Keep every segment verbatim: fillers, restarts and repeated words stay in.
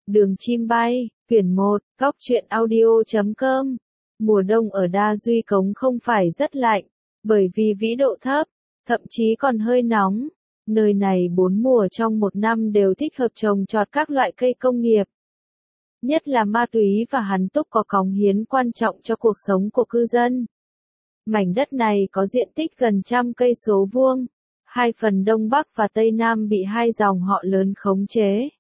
Đường chim bay, quyển một, góc truyện audio chấm com. Mùa đông ở Đa Duy Cống không phải rất lạnh, bởi vì vĩ độ thấp, thậm chí còn hơi nóng. Nơi này bốn mùa trong một năm đều thích hợp trồng trọt các loại cây công nghiệp. Nhất là ma túy và hán túc có cống hiến quan trọng cho cuộc sống của cư dân. Mảnh đất này có diện tích gần trăm cây số vuông, hai phần Đông Bắc và Tây Nam bị hai dòng họ lớn khống chế.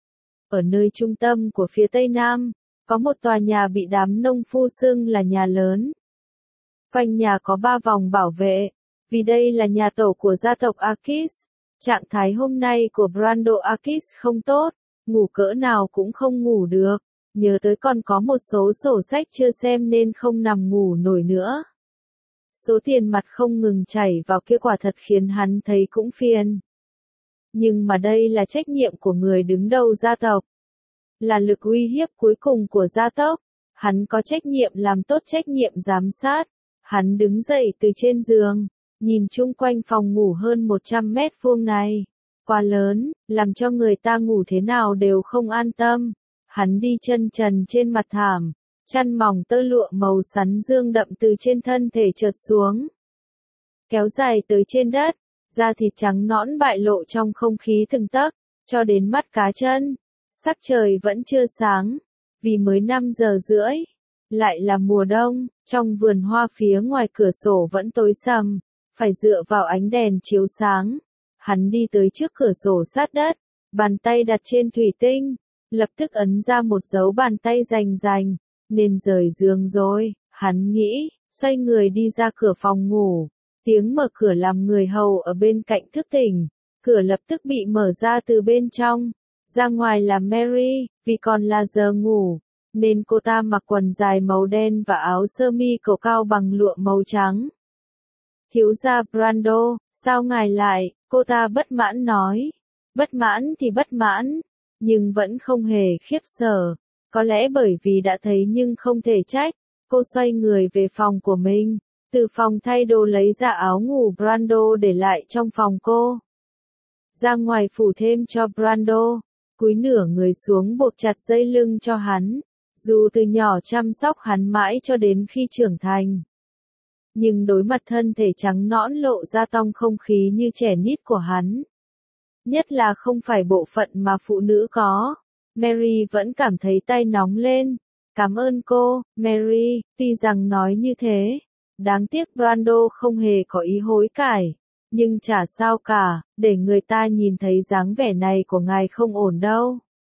Ở nơi trung tâm của phía Tây Nam, có một tòa nhà bị đám nông phu xưng là nhà lớn. Quanh nhà có ba vòng bảo vệ, vì đây là nhà tổ của gia tộc Akis. Trạng thái hôm nay của Brando Akis không tốt, ngủ cỡ nào cũng không ngủ được, nhớ tới còn có một số sổ sách chưa xem nên không nằm ngủ nổi nữa. Số tiền mặt không ngừng chảy vào kia quả thật khiến hắn thấy cũng phiền. Nhưng mà đây là trách nhiệm của người đứng đầu gia tộc. Là lực uy hiếp cuối cùng của gia tộc. Hắn có trách nhiệm làm tốt trách nhiệm giám sát. Hắn đứng dậy từ trên giường, nhìn chung quanh phòng ngủ hơn một trăm mét vuông này. Quá lớn, làm cho người ta ngủ thế nào đều không an tâm. Hắn đi chân trần trên mặt thảm. Chăn mỏng tơ lụa màu sắn dương đậm từ trên thân thể trượt xuống, kéo dài tới trên đất, da thịt trắng nõn bại lộ trong không khí từng tấc, cho đến mắt cá chân. Sắc trời vẫn chưa sáng, vì mới năm giờ rưỡi, lại là mùa đông, trong vườn hoa phía ngoài cửa sổ vẫn tối sầm, phải dựa vào ánh đèn chiếu sáng. Hắn đi tới trước cửa sổ sát đất, bàn tay đặt trên thủy tinh, lập tức ấn ra một dấu bàn tay rành rành. Nên rời giường rồi, hắn nghĩ, xoay người đi ra cửa phòng ngủ. Tiếng mở cửa làm người hầu ở bên cạnh thức tỉnh. Cửa lập tức bị mở ra từ bên trong. Ra ngoài là Mary, vì còn là giờ ngủ, nên cô ta mặc quần dài màu đen và áo sơ mi cổ cao bằng lụa màu trắng. Thiếu gia Brando, sao ngài lại, cô ta bất mãn nói. Bất mãn thì bất mãn, nhưng vẫn không hề khiếp sợ. Có lẽ bởi vì đã thấy nhưng không thể trách, cô xoay người về phòng của mình, từ phòng thay đồ lấy ra áo ngủ Brando để lại trong phòng cô. Ra ngoài phủ thêm cho Brando, cúi nửa người xuống buộc chặt dây lưng cho hắn, dù từ nhỏ chăm sóc hắn mãi cho đến khi trưởng thành. Nhưng đối mặt thân thể trắng nõn lộ ra tong không khí như trẻ nít của hắn. Nhất là không phải bộ phận mà phụ nữ có. Mary vẫn cảm thấy tay nóng lên. Cảm ơn cô, Mary, tuy rằng nói như thế. Đáng tiếc Brando không hề có ý hối cải. Nhưng chả sao cả, để người ta nhìn thấy dáng vẻ này của ngài không ổn đâu.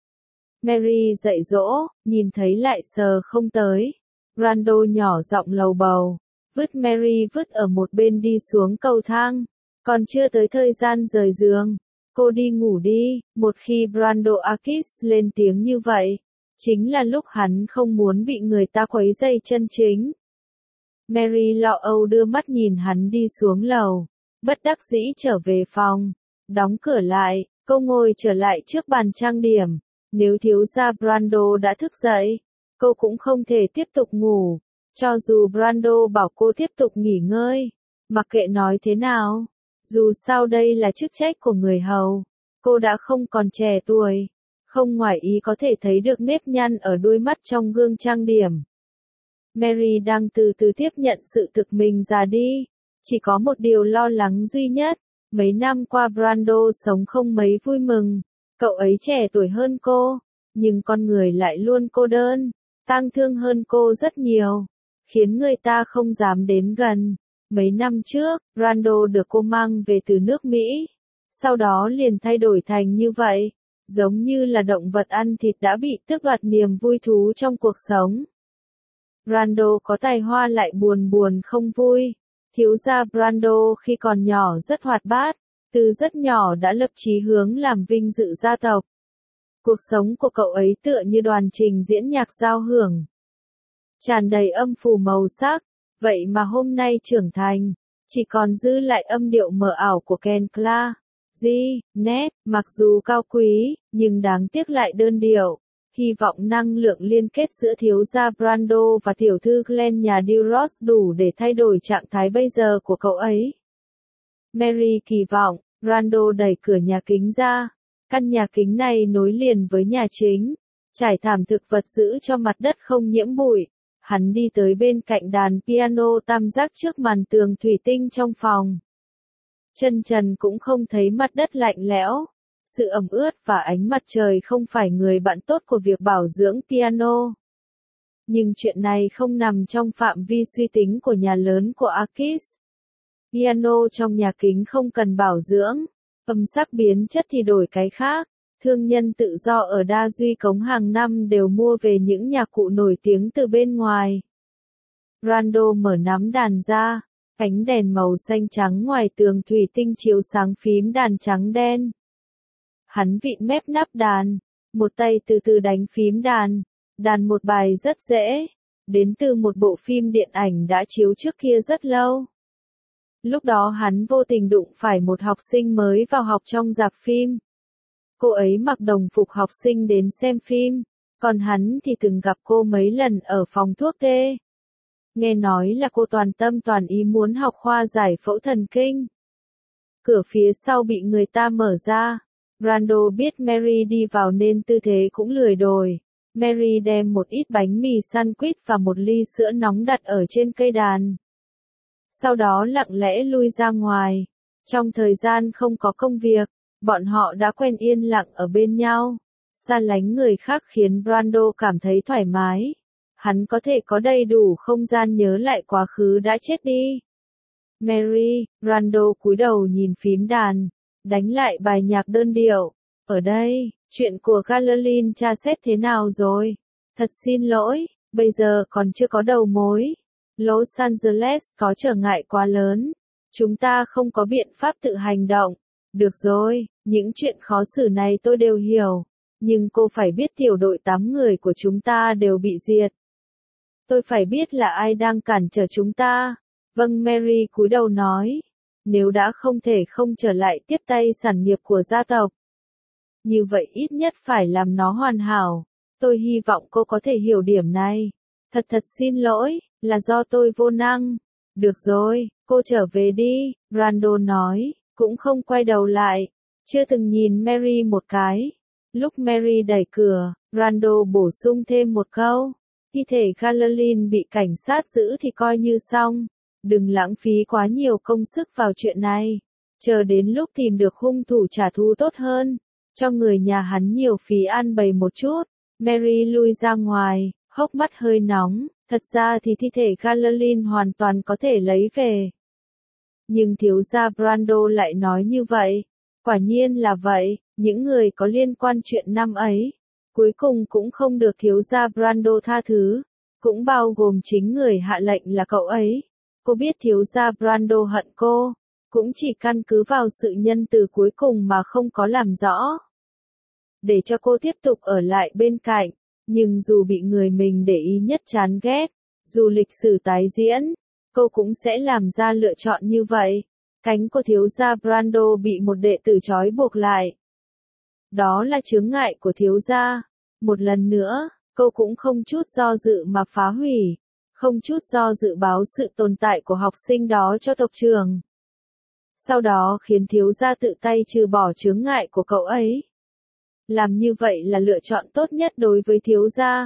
Mary dạy dỗ, nhìn thấy lại sờ không tới. Brando nhỏ giọng lầu bầu. Vứt Mary vứt ở một bên đi xuống cầu thang. Còn chưa tới thời gian rời giường. Cô đi ngủ đi, một khi Brando Akis lên tiếng như vậy, chính là lúc hắn không muốn bị người ta quấy rầy chân chính. Mary lo âu đưa mắt nhìn hắn đi xuống lầu, bất đắc dĩ trở về phòng, đóng cửa lại, cô ngồi trở lại trước bàn trang điểm. Nếu thiếu gia Brando đã thức dậy, cô cũng không thể tiếp tục ngủ, cho dù Brando bảo cô tiếp tục nghỉ ngơi, mặc kệ nói thế nào. Dù sao đây là chức trách của người hầu, cô đã không còn trẻ tuổi, không ngoài ý có thể thấy được nếp nhăn ở đuôi mắt trong gương trang điểm. Mary đang từ từ tiếp nhận sự thực mình già đi, chỉ có một điều lo lắng duy nhất, mấy năm qua Brando sống không mấy vui mừng, cậu ấy trẻ tuổi hơn cô, nhưng con người lại luôn cô đơn, tang thương hơn cô rất nhiều, khiến người ta không dám đến gần. Mấy năm trước, Brando được cô mang về từ nước Mỹ. Sau đó liền thay đổi thành như vậy. Giống như là động vật ăn thịt đã bị tước đoạt niềm vui thú trong cuộc sống. Brando có tài hoa lại buồn buồn không vui. Thiếu gia Brando khi còn nhỏ rất hoạt bát. Từ rất nhỏ đã lập chí hướng làm vinh dự gia tộc. Cuộc sống của cậu ấy tựa như đoàn trình diễn nhạc giao hưởng. Tràn đầy âm phủ màu sắc. Vậy mà hôm nay trưởng thành, chỉ còn giữ lại âm điệu mờ ảo của Ken Clark. G, nét, mặc dù cao quý, nhưng đáng tiếc lại đơn điệu. Hy vọng năng lượng liên kết giữa thiếu gia Brando và tiểu thư Glenn nhà Duros đủ để thay đổi trạng thái bây giờ của cậu ấy. Mary kỳ vọng, Brando đẩy cửa nhà kính ra. Căn nhà kính này nối liền với nhà chính. trải thảm thực vật giữ cho mặt đất không nhiễm bụi. Hắn đi tới bên cạnh đàn piano tam giác trước màn tường thủy tinh trong phòng. Chân trần cũng không thấy mặt đất lạnh lẽo. Sự ẩm ướt và ánh mặt trời không phải người bạn tốt của việc bảo dưỡng piano. Nhưng chuyện này không nằm trong phạm vi suy tính của nhà lớn của Akis. Piano trong nhà kính không cần bảo dưỡng. Âm sắc biến chất thì đổi cái khác. Thương nhân tự do ở Đa Duy Cống hàng năm đều mua về những nhạc cụ nổi tiếng từ bên ngoài. Brando mở nắm đàn ra. Ánh đèn màu xanh trắng ngoài tường thủy tinh chiếu sáng phím đàn trắng đen. Hắn vịn mép nắp đàn. Một tay từ từ đánh phím đàn. Đàn một bài rất dễ. Đến từ một bộ phim điện ảnh đã chiếu trước kia rất lâu. Lúc đó hắn vô tình đụng phải một học sinh mới vào học trong rạp phim. Cô ấy mặc đồng phục học sinh đến xem phim, còn hắn thì từng gặp cô mấy lần ở phòng thuốc tê. Nghe nói là cô toàn tâm toàn ý muốn học khoa giải phẫu thần kinh. Cửa phía sau bị người ta mở ra. Brando biết Mary đi vào nên tư thế cũng lười đổi. Mary đem một ít bánh mì sandwich và một ly sữa nóng đặt ở trên cây đàn. Sau đó lặng lẽ lui ra ngoài. Trong thời gian không có công việc, bọn họ đã quen yên lặng ở bên nhau. Xa lánh người khác khiến Brando cảm thấy thoải mái. Hắn có thể có đầy đủ không gian nhớ lại quá khứ đã chết đi. Mary, Brando cúi đầu nhìn phím đàn, đánh lại bài nhạc đơn điệu. Ở đây, chuyện của Caroline tra xét thế nào rồi? Thật xin lỗi, bây giờ còn chưa có đầu mối. Los Angeles có trở ngại quá lớn. Chúng ta không có biện pháp tự hành động. Được rồi, những chuyện khó xử này tôi đều hiểu. Nhưng cô phải biết tiểu đội tám người của chúng ta đều bị diệt. Tôi phải biết là ai đang cản trở chúng ta. Vâng, Mary cúi đầu nói. Nếu đã không thể không trở lại tiếp tay sản nghiệp của gia tộc. Như vậy ít nhất phải làm nó hoàn hảo. Tôi hy vọng cô có thể hiểu điểm này. Thật thật xin lỗi, là do tôi vô năng. Được rồi, cô trở về đi, Brando nói, cũng không quay đầu lại. Chưa từng nhìn Mary một cái. Lúc Mary đẩy cửa, Brando bổ sung thêm một câu. Thi thể Caroline bị cảnh sát giữ thì coi như xong. Đừng lãng phí quá nhiều công sức vào chuyện này. Chờ đến lúc tìm được hung thủ trả thù tốt hơn. Cho người nhà hắn nhiều phí ăn bày một chút. Mary lui ra ngoài, hốc mắt hơi nóng. Thật ra thì thi thể Caroline hoàn toàn có thể lấy về. Nhưng thiếu gia Brando lại nói như vậy. Quả nhiên là vậy, những người có liên quan chuyện năm ấy. Cuối cùng cũng không được thiếu gia Brando tha thứ. Cũng bao gồm chính người hạ lệnh là cậu ấy. Cô biết thiếu gia Brando hận cô. Cũng chỉ căn cứ vào sự nhân từ cuối cùng mà không có làm rõ. Để cho cô tiếp tục ở lại bên cạnh. Nhưng dù bị người mình để ý nhất chán ghét, dù lịch sử tái diễn, cô cũng sẽ làm ra lựa chọn như vậy. Cánh của thiếu gia Brando bị một đệ tử trói buộc lại. Đó là chướng ngại của thiếu gia. Một lần nữa, cô cũng không chút do dự mà phá hủy, không chút do dự báo sự tồn tại của học sinh đó cho tộc trưởng. Sau đó khiến thiếu gia tự tay trừ bỏ chướng ngại của cậu ấy. Làm như vậy là lựa chọn tốt nhất đối với thiếu gia.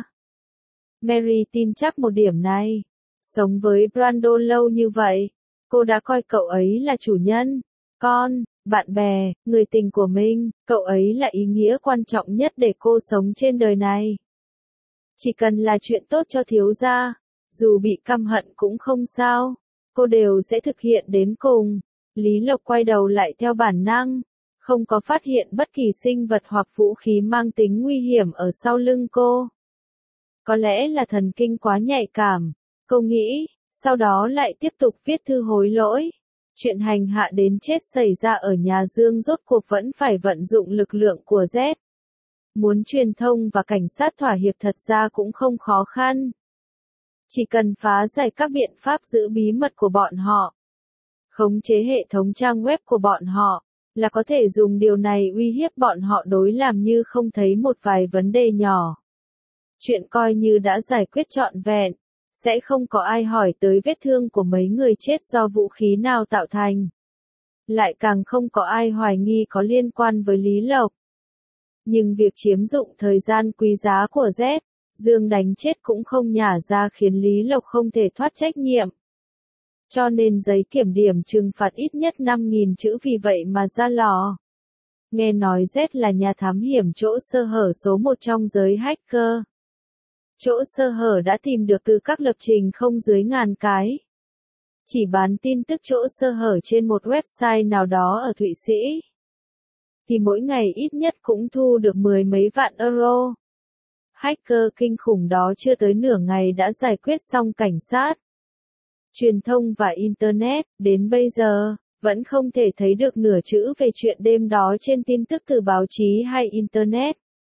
Mary tin chắc một điểm này. Sống với Brando lâu như vậy, cô đã coi cậu ấy là chủ nhân, con, bạn bè, người tình của mình. Cậu ấy là ý nghĩa quan trọng nhất để cô sống trên đời này. Chỉ cần là chuyện tốt cho thiếu gia, dù bị căm hận cũng không sao, cô đều sẽ thực hiện đến cùng. Lý Lộc quay đầu lại theo bản năng. Không có phát hiện bất kỳ sinh vật hoặc vũ khí mang tính nguy hiểm ở sau lưng cô. Có lẽ là thần kinh quá nhạy cảm, cô nghĩ, sau đó lại tiếp tục viết thư hối lỗi. Chuyện hành hạ đến chết xảy ra ở nhà Dương rốt cuộc vẫn phải vận dụng lực lượng của Z. Muốn truyền thông và cảnh sát thỏa hiệp thật ra cũng không khó khăn. Chỉ cần phá giải các biện pháp giữ bí mật của bọn họ, khống chế hệ thống trang web của bọn họ, là có thể dùng điều này uy hiếp bọn họ đối làm như không thấy một vài vấn đề nhỏ. Chuyện coi như đã giải quyết trọn vẹn, sẽ không có ai hỏi tới vết thương của mấy người chết do vũ khí nào tạo thành. Lại càng không có ai hoài nghi có liên quan với Lý Lộc. Nhưng việc chiếm dụng thời gian quý giá của Z, Dương đánh chết cũng không nhả ra khiến Lý Lộc không thể thoát trách nhiệm. Cho nên giấy kiểm điểm trừng phạt ít nhất năm nghìn chữ vì vậy mà ra lò. Nghe nói Z là nhà thám hiểm chỗ sơ hở số một trong giới hacker. Chỗ sơ hở đã tìm được từ các lập trình không dưới ngàn cái. Chỉ bán tin tức chỗ sơ hở trên một website nào đó ở Thụy Sĩ. Thì mỗi ngày ít nhất cũng thu được mười mấy vạn euro. Hacker kinh khủng đó chưa tới nửa ngày đã giải quyết xong cảnh sát, truyền thông và Internet, đến bây giờ, vẫn không thể thấy được nửa chữ về chuyện đêm đó trên tin tức từ báo chí hay Internet.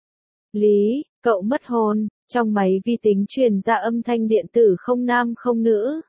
Lý, cậu mất hồn, trong máy vi tính truyền ra âm thanh điện tử không nam không nữ.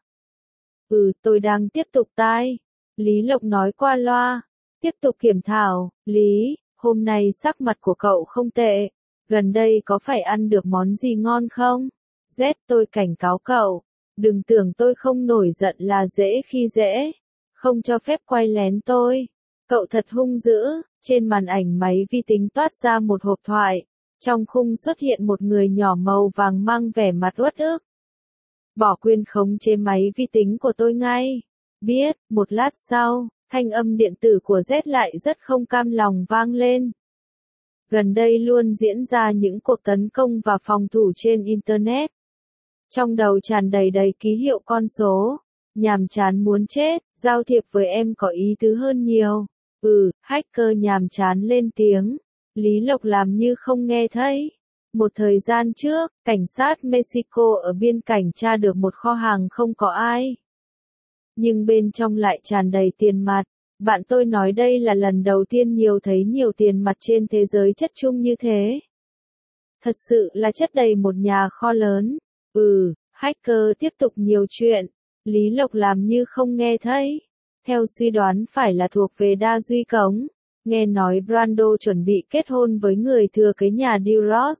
Ừ, tôi đang tiếp tục tai. Lý Lộc nói qua loa. Tiếp tục kiểm thảo. Lý, hôm nay sắc mặt của cậu không tệ. Gần đây có phải ăn được món gì ngon không? Z, tôi cảnh cáo cậu. Đừng tưởng tôi không nổi giận là dễ khi dễ. Không cho phép quay lén tôi. Cậu thật hung dữ. Trên màn ảnh máy vi tính toát ra một hộp thoại. Trong khung xuất hiện một người nhỏ màu vàng mang vẻ mặt uất ức. Bỏ quyền khống chế máy vi tính của tôi ngay. Biết, một lát sau, thanh âm điện tử của Z lại rất không cam lòng vang lên. Gần đây luôn diễn ra những cuộc tấn công và phòng thủ trên Internet. Trong đầu tràn đầy đầy ký hiệu con số. Nhàm chán muốn chết, giao thiệp với em có ý tứ hơn nhiều. Ừ, hacker nhàm chán lên tiếng. Lý Lộc làm như không nghe thấy. Một thời gian trước, cảnh sát Mexico ở biên cảnh tra được một kho hàng không có ai. Nhưng bên trong lại tràn đầy tiền mặt. Bạn tôi nói đây là lần đầu tiên nhiều thấy nhiều tiền mặt trên thế giới chất chung như thế. Thật sự là chất đầy một nhà kho lớn. Ừ, hacker tiếp tục nhiều chuyện. Lý Lộc làm như không nghe thấy. Theo suy đoán phải là thuộc về Đa Duy Cống. Nghe nói Brando chuẩn bị kết hôn với người thừa kế nhà Duros.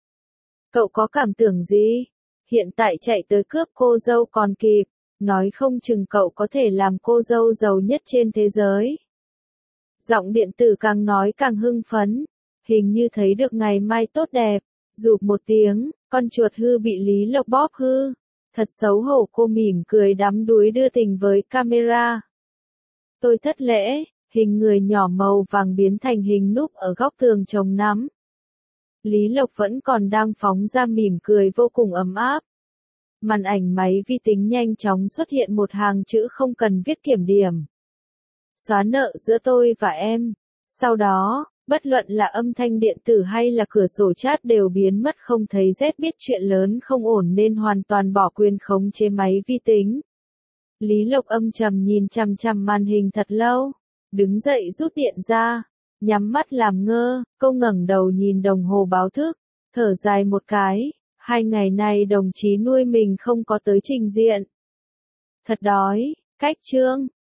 Cậu có cảm tưởng gì? Hiện tại chạy tới cướp cô dâu còn kịp. Nói không chừng cậu có thể làm cô dâu giàu nhất trên thế giới. Giọng điện tử càng nói càng hưng phấn. Hình như thấy được ngày mai tốt đẹp. Rụp một tiếng, con chuột hư bị Lý Lộc bóp hư. Thật xấu hổ, cô mỉm cười đắm đuối đưa tình với camera. Tôi thất lễ, hình người nhỏ màu vàng biến thành hình núp ở góc tường trồng nắm. Lý Lộc vẫn còn đang phóng ra mỉm cười vô cùng ấm áp. Màn ảnh máy vi tính nhanh chóng xuất hiện một hàng chữ không cần viết kiểm điểm. Xóa nợ giữa tôi và em. Sau đó, bất luận là âm thanh điện tử hay là cửa sổ chat đều biến mất không thấy. Z biết chuyện lớn không ổn nên hoàn toàn bỏ quyền khống chế máy vi tính. Lý Lộc âm trầm nhìn chằm chằm màn hình thật lâu. Đứng dậy rút điện ra. Nhắm mắt làm ngơ, cô ngẩng đầu nhìn đồng hồ báo thức. Thở dài một cái. Hai ngày nay đồng chí nuôi mình không có tới trình diện. Thật đói. Cách chương.